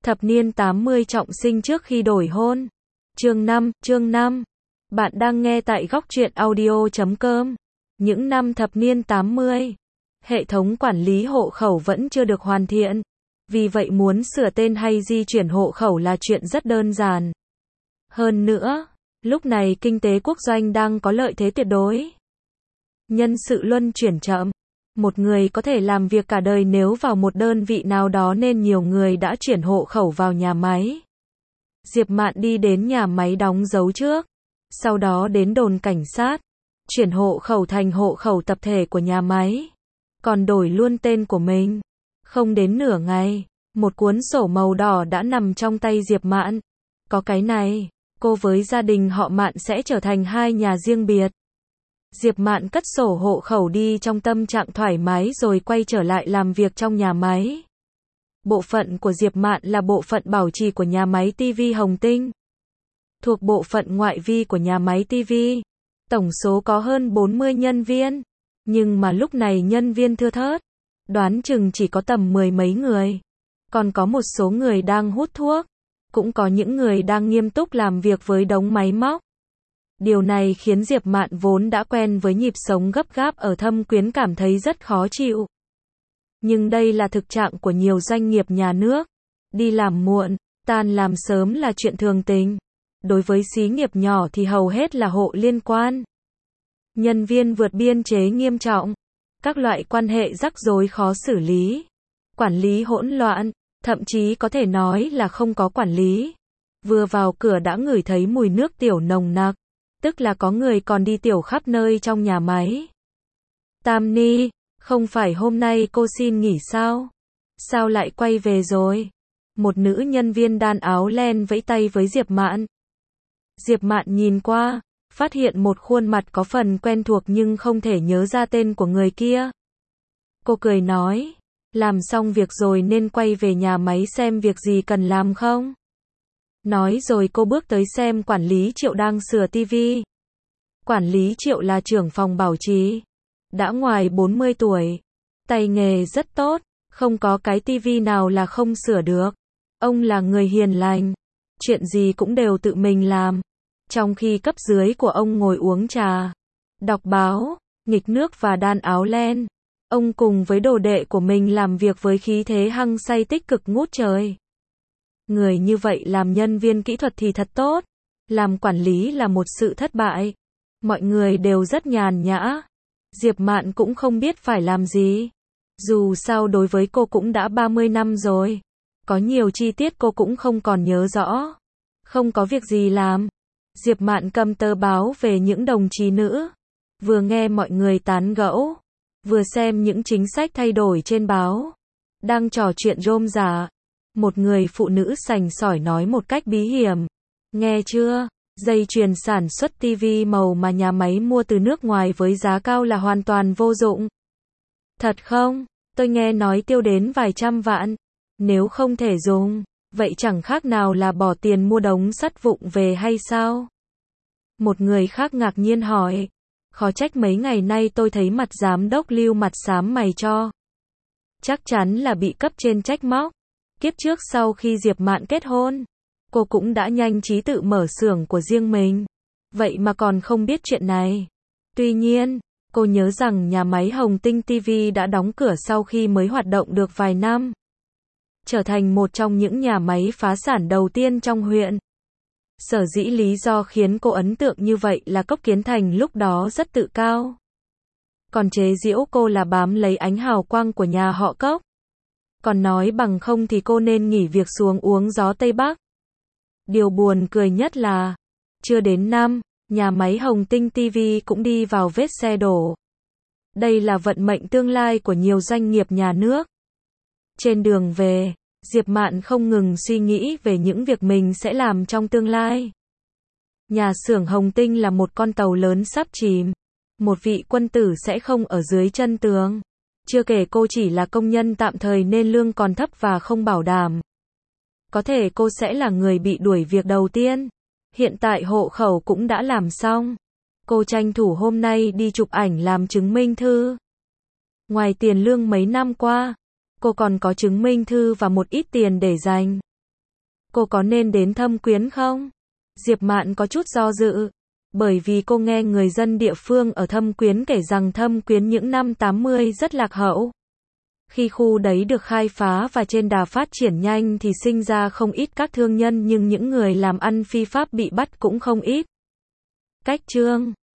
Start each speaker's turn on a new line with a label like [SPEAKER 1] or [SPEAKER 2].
[SPEAKER 1] Thập niên 80 trọng sinh trước khi đổi hôn. Chương 5. Bạn đang nghe tại góc truyện audio.com. Những năm thập niên 80, hệ thống quản lý hộ khẩu vẫn chưa được hoàn thiện. Vì vậy muốn sửa tên hay di chuyển hộ khẩu là chuyện rất đơn giản. Hơn nữa, lúc này kinh tế quốc doanh đang có lợi thế tuyệt đối. Nhân sự luân chuyển chậm. Một người có thể làm việc cả đời nếu vào một đơn vị nào đó nên nhiều người đã chuyển hộ khẩu vào nhà máy. Diệp Mạn đi đến nhà máy đóng dấu trước, sau đó đến đồn cảnh sát, chuyển hộ khẩu thành hộ khẩu tập thể của nhà máy, còn đổi luôn tên của mình. Không đến nửa ngày, một cuốn sổ màu đỏ đã nằm trong tay Diệp Mạn. Có cái này, cô với gia đình họ Mạn sẽ trở thành hai nhà riêng biệt. Diệp Mạn cất sổ hộ khẩu đi trong tâm trạng thoải mái rồi quay trở lại làm việc trong nhà máy. Bộ phận của Diệp Mạn là bộ phận bảo trì của nhà máy TV Hồng Tinh. Thuộc bộ phận ngoại vi của nhà máy TV. Tổng số có hơn 40 nhân viên. Nhưng mà lúc này nhân viên thưa thớt. Đoán chừng chỉ có tầm 10 mấy người. Còn có một số người đang hút thuốc. Cũng có những người đang nghiêm túc làm việc với đống máy móc. Điều này khiến Diệp Mạn vốn đã quen với nhịp sống gấp gáp ở Thâm Quyến cảm thấy rất khó chịu. Nhưng đây là thực trạng của nhiều doanh nghiệp nhà nước. Đi làm muộn, tan làm sớm là chuyện thường tình. Đối với xí nghiệp nhỏ thì hầu hết là hộ liên quan. Nhân viên vượt biên chế nghiêm trọng. Các loại quan hệ rắc rối khó xử lý. Quản lý hỗn loạn, thậm chí có thể nói là không có quản lý. Vừa vào cửa đã ngửi thấy mùi nước tiểu nồng nặc. Tức là có người còn đi tiểu khắp nơi trong nhà máy. Tam Ni, không phải hôm nay cô xin nghỉ sao? Sao lại quay về rồi? Một nữ nhân viên đan áo len vẫy tay với Diệp Mạn. Diệp Mạn nhìn qua, phát hiện một khuôn mặt có phần quen thuộc nhưng không thể nhớ ra tên của người kia. Cô cười nói, làm xong việc rồi nên quay về nhà máy xem việc gì cần làm không? Nói rồi cô bước tới xem quản lý Triệu đang sửa tivi. Quản lý Triệu là trưởng phòng bảo trì. Đã ngoài 40 tuổi. Tay nghề rất tốt. Không có cái tivi nào là không sửa được. Ông là người hiền lành. Chuyện gì cũng đều tự mình làm. Trong khi cấp dưới của ông ngồi uống trà, đọc báo, nghịch nước và đan áo len. Ông cùng với đồ đệ của mình làm việc với khí thế hăng say tích cực ngút trời. Người như vậy làm nhân viên kỹ thuật thì thật tốt. Làm quản lý là một sự thất bại. Mọi người đều rất nhàn nhã. Diệp Mạn cũng không biết phải làm gì. Dù sao đối với cô cũng đã 30 năm rồi. Có nhiều chi tiết cô cũng không còn nhớ rõ. Không có việc gì làm. Diệp Mạn cầm tờ báo về những đồng chí nữ. Vừa nghe mọi người tán gẫu. Vừa xem những chính sách thay đổi trên báo. Đang trò chuyện rôm rả. Một người phụ nữ sành sỏi nói một cách bí hiểm. Nghe chưa? Dây chuyền sản xuất tivi màu mà nhà máy mua từ nước ngoài với giá cao là hoàn toàn vô dụng. Thật không? Tôi nghe nói tiêu đến vài trăm vạn. Nếu không thể dùng, vậy chẳng khác nào là bỏ tiền mua đống sắt vụn về hay sao? Một người khác ngạc nhiên hỏi. Khó trách mấy ngày nay tôi thấy mặt giám đốc Lưu mặt xám mày cho. Chắc chắn là bị cấp trên trách móc. Kiếp trước sau khi Diệp Mạn kết hôn, cô cũng đã nhanh trí tự mở xưởng của riêng mình. Vậy mà còn không biết chuyện này. Tuy nhiên, cô nhớ rằng nhà máy Hồng Tinh TV đã đóng cửa sau khi mới hoạt động được vài năm. Trở thành một trong những nhà máy phá sản đầu tiên trong huyện. Sở dĩ lý do khiến cô ấn tượng như vậy là Cốc Kiến Thành lúc đó rất tự cao. Còn chế giễu cô là bám lấy ánh hào quang của nhà họ Cốc. Còn nói bằng không thì cô nên nghỉ việc xuống uống gió Tây Bắc. Điều buồn cười nhất là, chưa đến năm, nhà máy Hồng Tinh TV cũng đi vào vết xe đổ. Đây là vận mệnh tương lai của nhiều doanh nghiệp nhà nước. Trên đường về, Diệp Mạn không ngừng suy nghĩ về những việc mình sẽ làm trong tương lai. Nhà xưởng Hồng Tinh là một con tàu lớn sắp chìm. Một vị quân tử sẽ không ở dưới chân tường. Chưa kể cô chỉ là công nhân tạm thời nên lương còn thấp và không bảo đảm. Có thể cô sẽ là người bị đuổi việc đầu tiên. Hiện tại hộ khẩu cũng đã làm xong. Cô tranh thủ hôm nay đi chụp ảnh làm chứng minh thư. Ngoài tiền lương mấy năm qua, cô còn có chứng minh thư và một ít tiền để dành. cô có nên đến Thâm Quyến không? Diệp Mạn có chút do dự. Bởi vì cô nghe người dân địa phương ở Thâm Quyến kể rằng Thâm Quyến những năm 80 rất lạc hậu. Khi khu đấy được khai phá và trên đà phát triển nhanh thì sinh ra không ít các thương nhân nhưng những người làm ăn phi pháp bị bắt cũng không ít. Cách chương